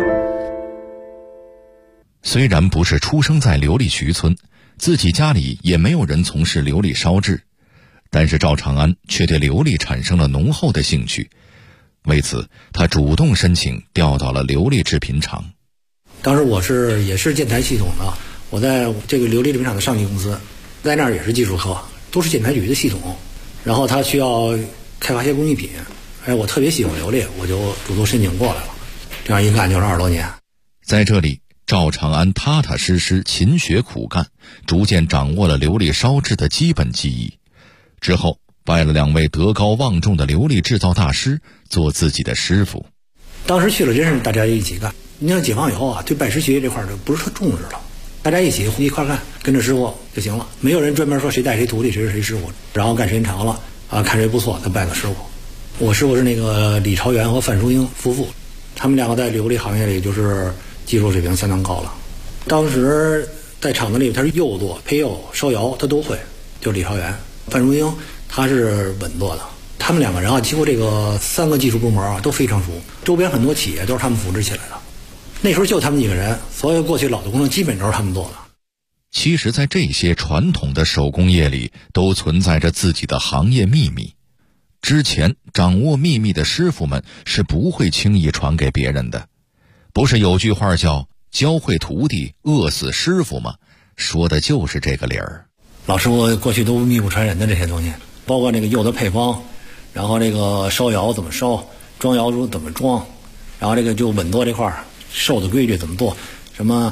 虽然不是出生在琉璃渠村，自己家里也没有人从事琉璃烧制，但是赵长安却对琉璃产生了浓厚的兴趣。为此，他主动申请调到了琉璃制品厂。 当时也是建材系统的，我在这个琉璃制品厂的上级公司，在那儿也是技术科，都是建材局的系统。然后他需要开发一些工艺品，我特别喜欢琉璃，我就主动申请过来了。这样一干就是20多年。 在这里，赵长安踏踏实实勤学苦干，逐渐掌握了琉璃烧制的基本技艺。之后拜了2位德高望重的琉璃制造大师做自己的师傅。 当时去了真是大家一起干。你像解放以后对拜师学艺这块就不是特重视了，大家一块干，跟着师傅就行了，没有人专门说谁带谁徒弟，谁是谁师傅。然后干时间长了看谁不错他拜个师傅。我师傅是那个李朝元和范淑英夫妇，他们2个在琉璃行业里就是技术水平相当高了。当时在厂子里他是釉做、配釉、烧窑他都会，就李朝元。范淑英他是稳做的。他们2个人几乎这个3个技术部门都非常熟，周边很多企业都是他们扶持起来的。那时候就他们几个人，所有过去老的工程基本都是他们做的。 其实在这些传统的手工业里都存在着自己的行业秘密，之前掌握秘密的师傅们是不会轻易传给别人的。不是有句话叫教会徒弟饿死师傅吗？说的就是这个理儿。 老师傅过去都密不传人的这些东西，包括那个釉的配方，然后这个烧窑怎么烧，装窑怎么装，然后这个就稳做这块寿的规矩怎么做，什么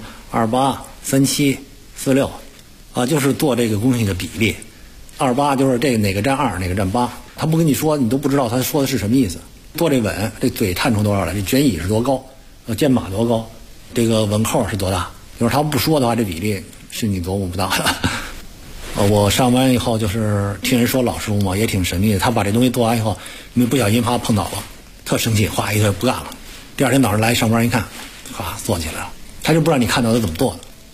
28、37、46就是做这个工序的比例。28就是这个哪个占2，哪个占8，他不跟你说你都不知道他说的是什么意思。做这稳，这嘴探出多少来，这卷椅是多高，肩膀多高，这个稳扣是多大，就是他不说的话，这比例是你琢磨不到的。我上班以后就是听人说老师傅嘛，也挺神秘的。他把这东西做完以后，因为不小心碰倒了，特生气，哗一下不干了。第2天早上来上班一看，做起来了。他就不知道你看到他怎么做的，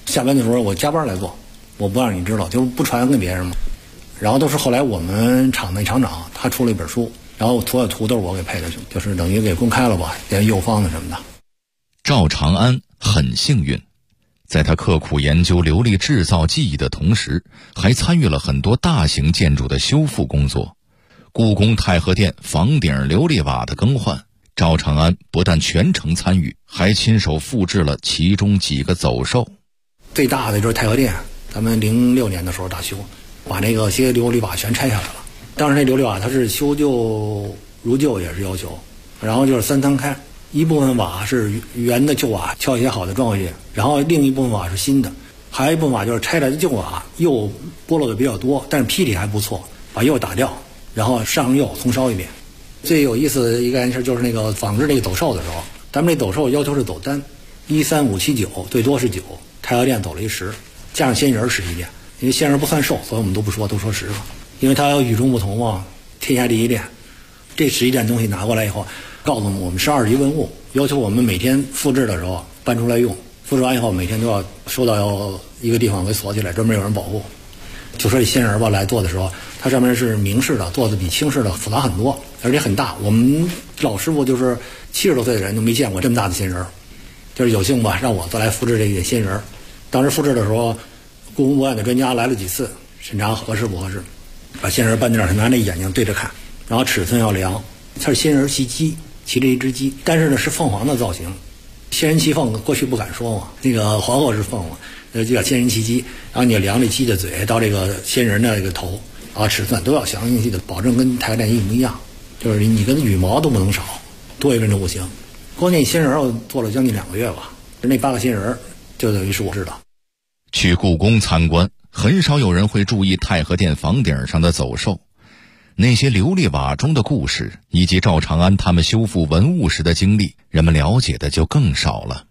下班的时候我加班来做，我不让你知道，就是不传给别人嘛。然后都是后来我们厂的厂长他出了一本书，然后所有图都是我给配的，就是等于给公开了吧，连右方的什么的。 赵长安很幸运，在他刻苦研究琉璃制造技艺的同时，还参与了很多大型建筑的修复工作。故宫太和殿房顶琉璃瓦的更换，赵长安不但全程参与，还亲手复制了其中几个走兽。 最大的就是太和殿，咱们06年的时候大修，把那个些琉璃瓦全拆下来了。当时那琉璃瓦它是修旧如旧，也是要求，然后就是三开，一部分瓦是原的旧瓦，敲一些好的装回去，然后另一部分瓦是新的，还有一部分瓦就是拆来的旧瓦，釉剥落的比较多，但是坯体还不错，把釉打掉，然后上釉重烧一遍。最有意思的一件事就是那个仿制那个走兽的时候，咱们这走兽要求是走单，13579，最多是9，太和殿走了10，加上仙人11件，因为仙人不算寿，所以我们都不说，都说10个，因为它与众不同嘛，天下第一殿。这11件东西拿过来以后，告诉我们是2级文物，要求我们每天复制的时候搬出来用，复制完以后每天都要收到一个地方给锁起来，专门有人保护。就说这仙人吧，来做的时候，它上面是明式的，做的比清式的复杂很多，而且很大。我们老师傅就是70多岁的人都没见过这么大的仙人，就是有幸吧，让我再来复制这个仙人。当时复制的时候，故宫博物院的专家来了几次审查合适不合适，把仙人搬那儿，拿那眼睛对着看，然后尺寸要量。它是仙人骑鸡，骑着一只鸡，但是呢是凤凰的造型。仙人骑凤过去不敢说嘛，那个皇后是凤嘛，就叫仙人骑鸡，然后你量这鸡的嘴到这个仙人的这个头啊，尺寸都要详细的保证跟太和殿一模一样，就是你跟羽毛都不能少，多一根都不行。光那仙人我做了将近2个月吧，那8个仙人就等于是我制的。 去故宫参观，很少有人会注意太和殿房顶上的走兽，那些琉璃瓦中的故事以及赵长安他们修复文物时的经历，人们了解的就更少了。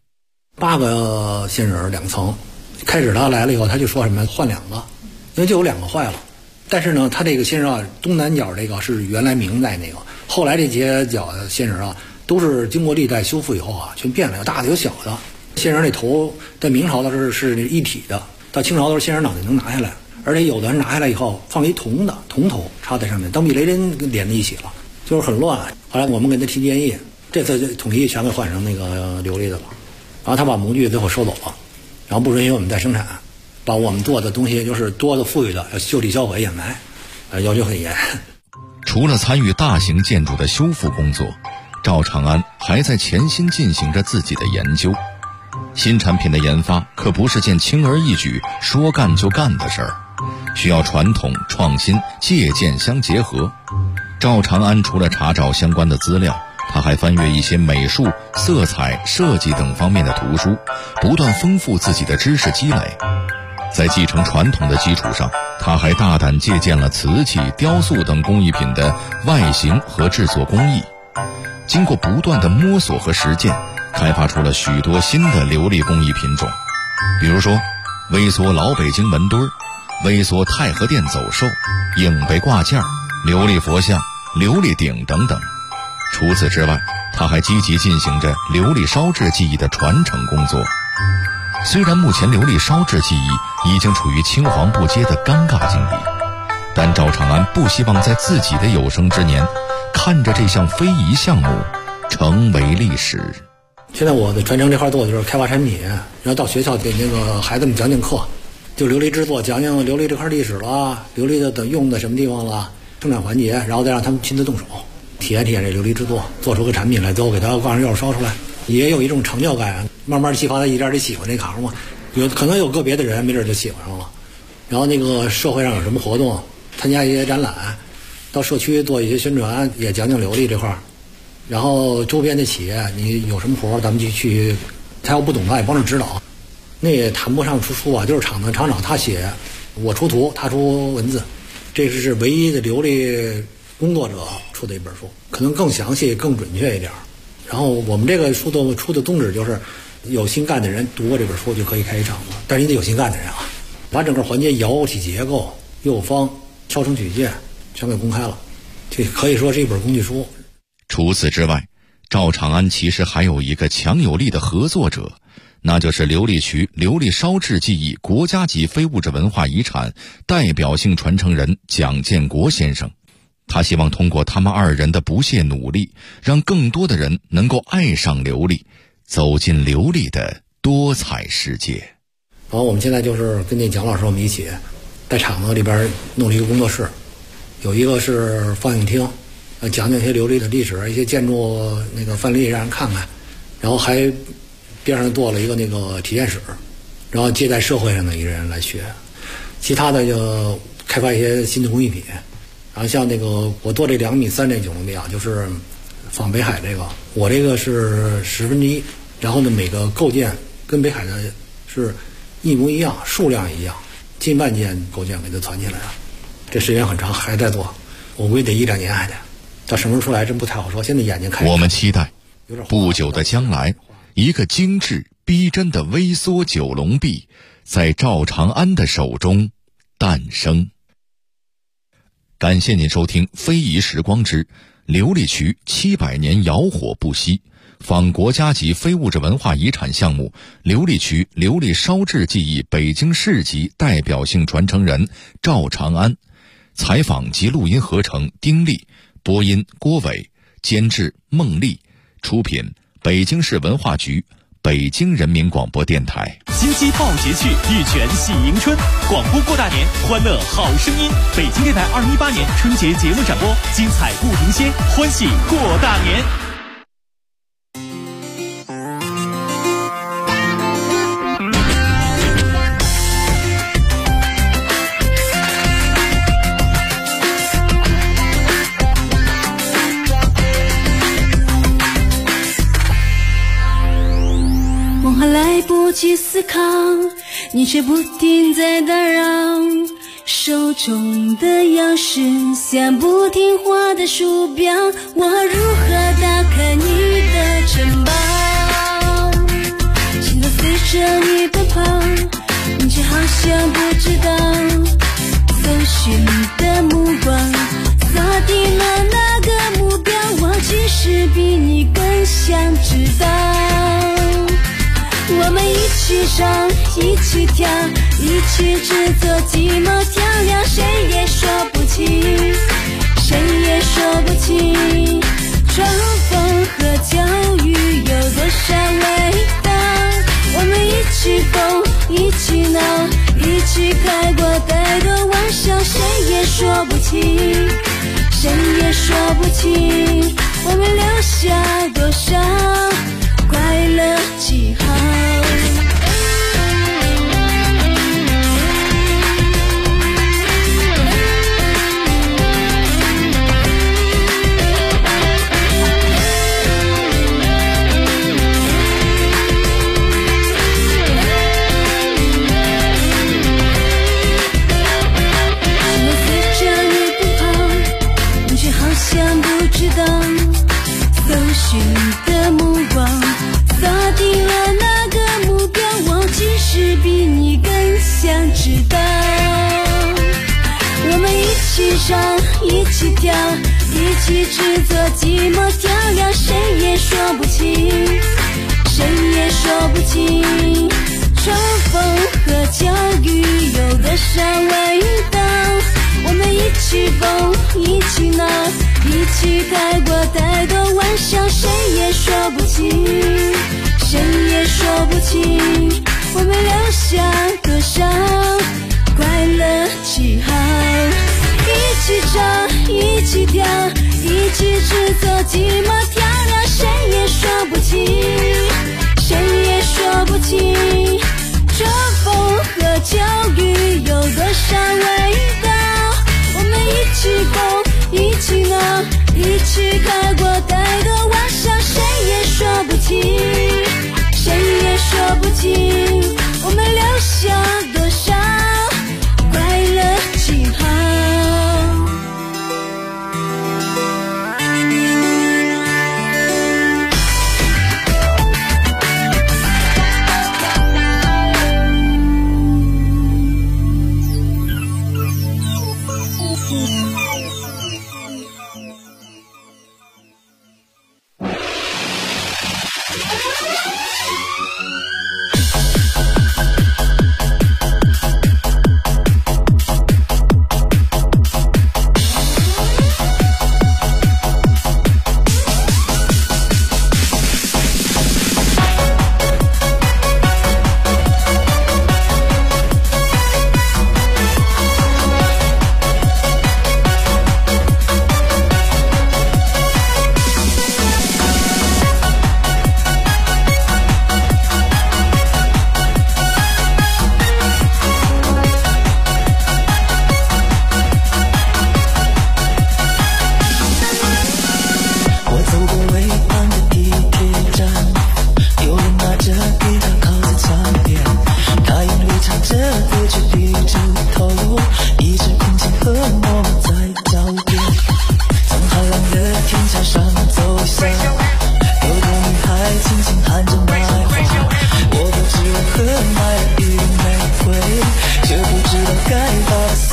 8个仙人2层，开始他来了以后，他就说什么换2个，因为就有2个坏了。但是呢，他这个仙人啊，东南角这个是原来明代那个，后来这些角的仙人啊，都是经过历代修复以后啊，全变了，有大的有小的。仙人那头在明朝的时候是一体的，到清朝的时候仙人脑袋能拿下来，而且有的人拿下来以后放一铜头插在上面，当避雷针连在一起了，就是很乱。后来我们给他提建议，这次就统一全给换成那个琉璃的了。然后他把模具最后收走了，然后不允许我们再生产，把我们做的东西就是多的富裕的要就地销毁掩埋，要求很严。 除了参与大型建筑的修复工作，赵长安还在潜心进行着自己的研究。新产品的研发可不是件轻而易举说干就干的事儿，需要传统创新借鉴相结合。赵长安除了查找相关的资料，他还翻阅一些美术、色彩、设计等方面的图书，不断丰富自己的知识积累。在继承传统的基础上，他还大胆借鉴了瓷器、雕塑等工艺品的外形和制作工艺。经过不断的摸索和实践，开发出了许多新的琉璃工艺品种，比如说微缩老北京门墩儿、微缩太和殿走兽、影背挂件、琉璃佛像、琉璃鼎等等。除此之外，他还积极进行着琉璃烧制技艺的传承工作。虽然目前琉璃烧制技艺已经处于青黄不接的尴尬境地，但赵长安不希望在自己的有生之年看着这项非遗项目成为历史。 现在我的传承这块做的就是开发产品，然后到学校给那个孩子们讲讲课，就琉璃制作，讲讲琉璃这块历史了，琉璃的用在什么地方了，生产环节，然后再让他们亲自动手体验体验这琉璃制作，做出个产品来，最后给它挂上釉烧出来，也有一种成就感，慢慢激发他一点点喜欢这行嘛。可能有个别的人没准就喜欢上了。然后那个社会上有什么活动，参加一些展览，到社区做一些宣传，也讲讲琉璃这块。然后周边的企业，你有什么活咱们就去，他要不懂他也帮着指导。那也谈不上出书啊，就是厂长他写，我出图，他出文字，这是唯一的琉璃工作者出的一本书，可能更详细更准确一点。然后我们这个书的出的宗旨就是有心干的人读过这本书就可以开一厂子，但是你得有心干的人啊，把整个环节窑体结构、釉方、烧成曲线全给公开了，这可以说是一本工具书。 除此之外，赵长安其实还有一个强有力的合作者， 那就是琉璃渠琉璃烧制技艺国家级非物质文化遗产代表性传承人蒋建国先生。他希望通过他们二人的不懈努力，让更多的人能够爱上琉璃，走进琉璃的多彩世界。 然后我们现在就是跟那蒋老师我们一起在厂子里边弄了一个工作室，有一个是放映厅，讲讲一些琉璃的历史，一些建筑那个范例让人看看，然后还边上做了一个那个体验室，然后接待社会上的一个人来学，其他的就开发一些新的工艺品。然后像那个我做这2.3米这9厘米啊，就是仿北海这个，我这个是1/10，然后呢每个构件跟北海的是一模一样，数量也一样，近万件构件给它攒起来了。这时间很长，还在做，我估计得1-2年还得。到什么时候出来真不太好说，现在眼睛看。 我们期待不久的将来，一个精致逼真的微缩九龙壁在赵长安的手中诞生。感谢您收听《非遗时光之琉璃渠700年摇火不息》，访国家级非物质文化遗产项目琉璃渠琉璃烧制技艺北京市级代表性传承人赵长安。采访及录音合成丁力，播音郭伟，监制孟丽，出品北京市文化局，北京人民广播电台。 金鸡报捷去，玉泉喜迎春，广播过大年，欢乐好声音。北京电台2018年春节节目展播，精彩不停歇，欢喜过大年。 还来不及思考，你却不停在打扰，手中的钥匙像不听话的鼠标，我如何打开你的城堡？心都随着你奔跑，你却好像不知道，搜寻的目光锁定了那个目标，我其实比你更想知道。我们一起唱，一起跳，一起制作鸡毛调料，谁也说不清，谁也说不清，重逢和教育有多少味道。我们一起疯，一起闹，一起开过太多玩笑，谁也说不清，谁也说不清，我们留下多少快乐记号。搜寻的目光锁定了那个目标，我其实比你更想知道。我们一起唱，一起跳，一起制作鸡毛调料，谁也说不清，谁也说不清，重逢和教育有多少味道。我们一起疯，一起闹，一起开过太多玩笑，谁也说不清，谁也说不清，我们留下多少快乐记号。一起唱，一起跳，一起制作鸡毛调料，谁也说不清，谁也说不清，重逢和教育有多少味道。我们一起疯，一起闹，一起开过太多玩笑，谁也说不清，谁也说不清，我们留下多少快乐记号。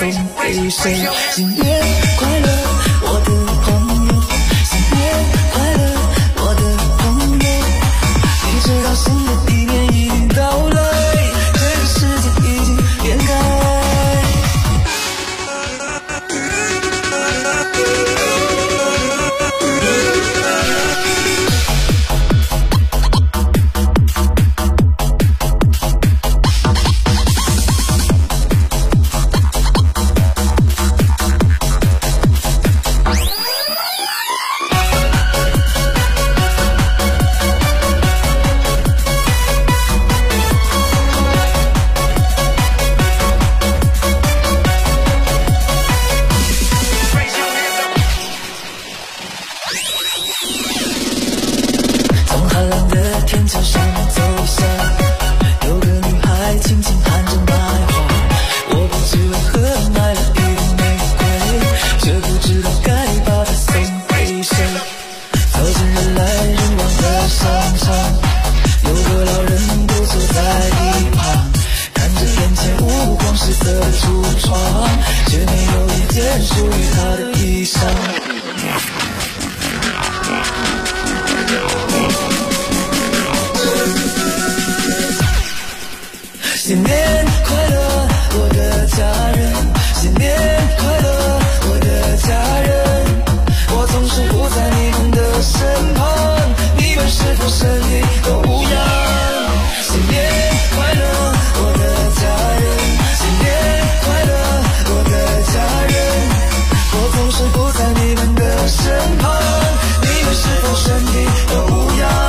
送给谁？新年快乐，我的朋友，新年快乐，我的朋友。你知道新的一年已经到来，这个世界已经变开。新年快乐，我的家人！新年快乐，我的家人！我总是不在你们的身旁，你们是否身体都无恙？新年快乐，我的家人！新年快乐，我的家人！我总是不在你们的身旁，你们是否身体都无恙？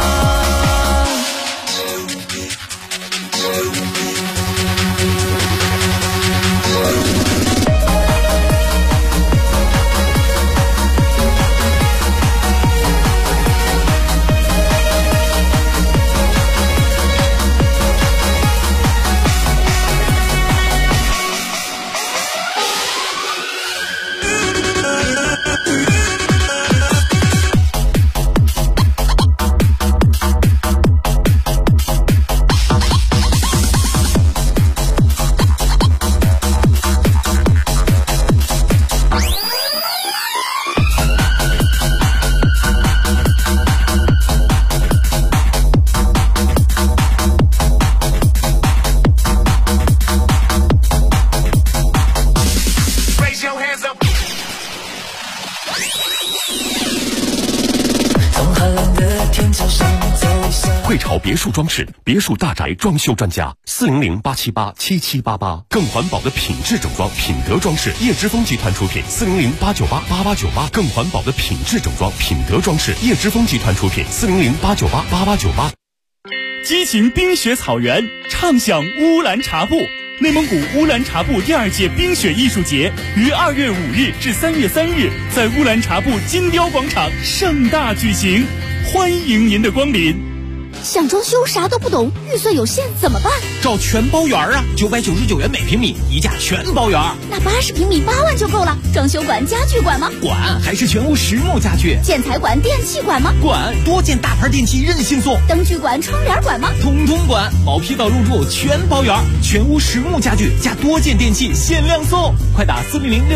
汇潮别墅装饰，别墅大宅装修专家，400-878-7788，更环保的品质整装，品德装饰，叶之峰集团出品，400-898-8898，更环保的品质整装，品德装饰，叶之峰集团出品，400-898-8898。 激情冰雪草原，畅享乌兰察布。内蒙古乌兰察布第2届冰雪艺术节于2月5日至3月3日在乌兰察布金雕广场盛大举行，欢迎您的光临。 想装修啥都不懂，预算有限怎么办？ 找全包圆啊，999元每平米，一价全包圆。 那80平米8万就够了。装修馆、家具馆吗？ 管，还是全屋实木家具。 建材馆、电器馆吗？ 管，多件大牌电器任性送。 灯具馆、窗帘馆吗？ 通通管，毛坯到入住全包圆，全屋实木家具加多件电器限量送。快打400-6